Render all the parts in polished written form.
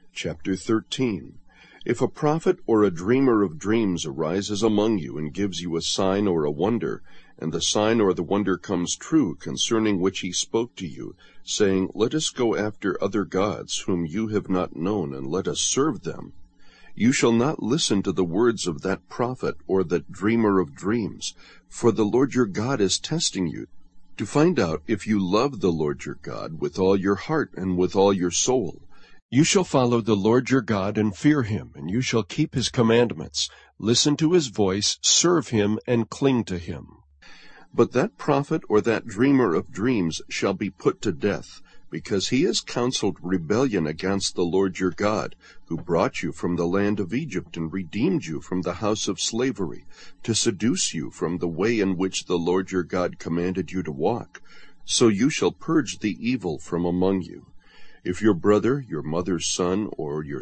Chapter 13. If a prophet or a dreamer of dreams arises among you and gives you a sign or a wonder, and the sign or the wonder comes true concerning which he spoke to you, saying, Let us go after other gods whom you have not known, and let us serve them, you shall not listen to the words of that prophet or that dreamer of dreams, for the Lord your God is testing you, to find out if you love the Lord your God with all your heart and with all your soul. You shall follow the Lord your God and fear him, and you shall keep his commandments, listen to his voice, serve him, and cling to him. But that prophet or that dreamer of dreams shall be put to death, because he has counseled rebellion against the Lord your God, who brought you from the land of Egypt and redeemed you from the house of slavery, to seduce you from the way in which the Lord your God commanded you to walk. So you shall purge the evil from among you. If your brother, your mother's son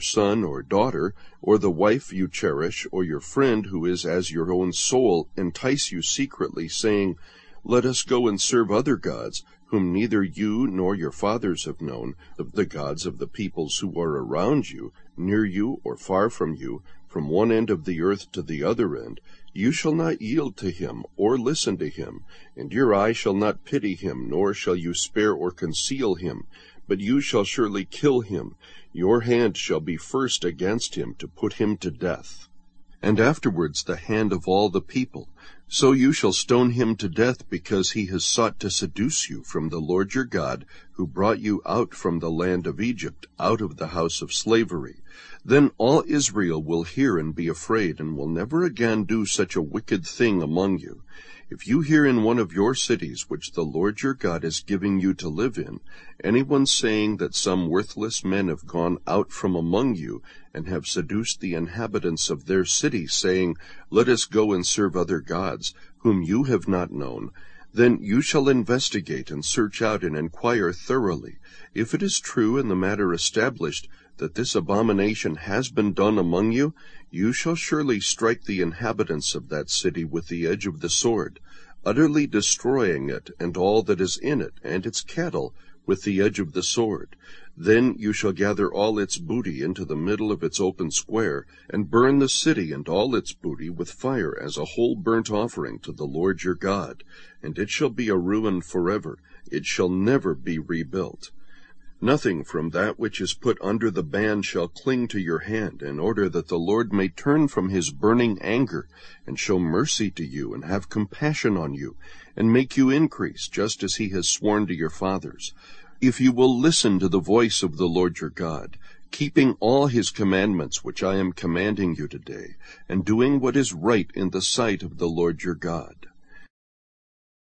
or daughter, or the wife you cherish, or your friend who is as your own soul, entice you secretly, saying, Let us go and serve other gods, whom neither you nor your fathers have known, the gods of the peoples who are around you, near you or far from you, from one end of the earth to the other end, you shall not yield to him or listen to him, and your eye shall not pity him, nor shall you spare or conceal him, but you shall surely kill him. Your hand shall be first against him to put him to death, and afterwards the hand of all the people. So you shall stone him to death, because he has sought to seduce you from the Lord your God, who brought you out from the land of Egypt, out of the house of slavery. Then all Israel will hear and be afraid, and will never again do such a wicked thing among you. If you hear in one of your cities, which the Lord your God is giving you to live in, anyone saying that some worthless men have gone out from among you, and have seduced the inhabitants of their city, saying, Let us go and serve other gods, whom you have not known, then you shall investigate and search out and inquire thoroughly. If it is true and the matter established that this abomination has been done among you, you shall surely strike the inhabitants of that city with the edge of the sword, utterly destroying it and all that is in it, and its cattle, with the edge of the sword. Then you shall gather all its booty into the middle of its open square, and burn the city and all its booty with fire as a whole burnt offering to the Lord your God, and it shall be a ruin forever. It shall never be rebuilt. Nothing from that which is put under the ban shall cling to your hand, in order that the Lord may turn from his burning anger, and show mercy to you, and have compassion on you, and make you increase, just as he has sworn to your fathers. If you will listen to the voice of the Lord your God, keeping all his commandments which I am commanding you today, and doing what is right in the sight of the Lord your God.